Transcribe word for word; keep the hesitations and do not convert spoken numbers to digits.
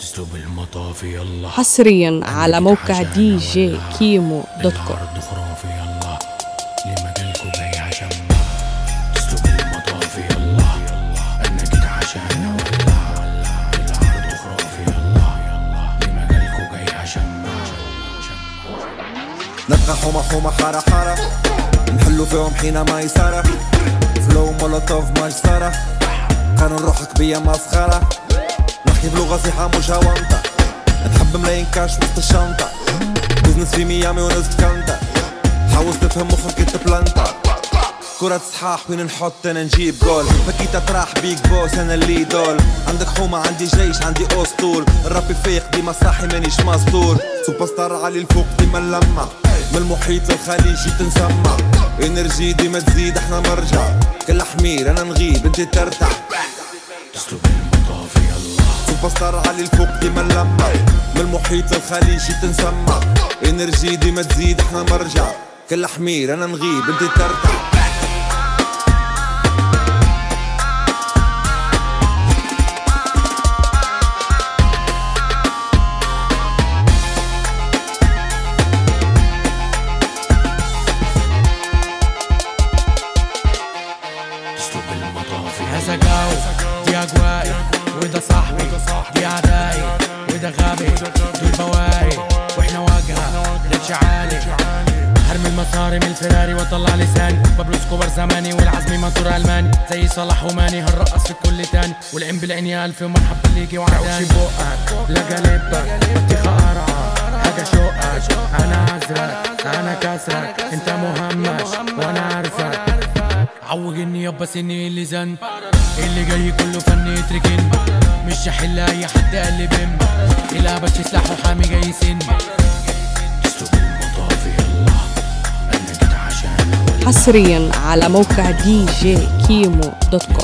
تسلب المطافي يلا حصريا على موقع دي جي كيمو دوت كوم. الأرض خرافي يلا لمجالكوا جاي عشان تسلب المطافي يلا أنا جيت عشان أولع الأرض خرافي يلا لمجالكوا جاي عشان نبقى حومة حومة حارة حارة نحلو فيهم حينما يسارة فلو مولوتوف مجسرة قانون روحك بيا مسخرة نحكي بلغة صحيحة مش هونطة نحب ملايين كاش وسط الشنطة بزنس في ميامي ونزت كانتا حاول تفهم مخك انت بلانتا كرة صحاح وين نحط انا نجيب جول فكيت اطرح بيك بوس انا اللي دول عندك حومة عندي جيش عندي اسطول الراب يفيق ديما صاحي مانيش مسطول سوبر ستار علي الفوق ديما نلمع من المحيط للخليجي تنسمع انرجي ديما تزيد احنا مرجع كل حمير انا نغيب انت ترتع تسلب المطافي يلا سوبر ستار علي الفوق ديما نلمع من المحيط للخليجي تنسمع انرجي ديما تزيد احنا مرجع كل حمير انا نغيب انت ترتع هذا جو دي أجوائي وده صاحبي دي أعدائي وده غبي دول بواقي وإحنا واجهة ريتش عالي هرمي المصاري من الفراري واطلع لساني بابلو سكوبر زماني والعزمي منصور ألماني زي صلاح وماني هنرقص في كل تاني والعين بالعين يا ألف ومرحب اللي يجي وعداني بقك لا جلبك بطيخة قرعة حاجة شوقك أنا عذرك أنا كسرك أنت مهمش وأنا عارفك عوجني يابا سني اللي زن اللي جاي كله فن يتركن مش هحل اي حد قال لي بم الابش سلاح وحامي جاي سن تسلب المطافي يلا انا جيت عشان حصريا على موقع دي جي كيمو دوت كوم.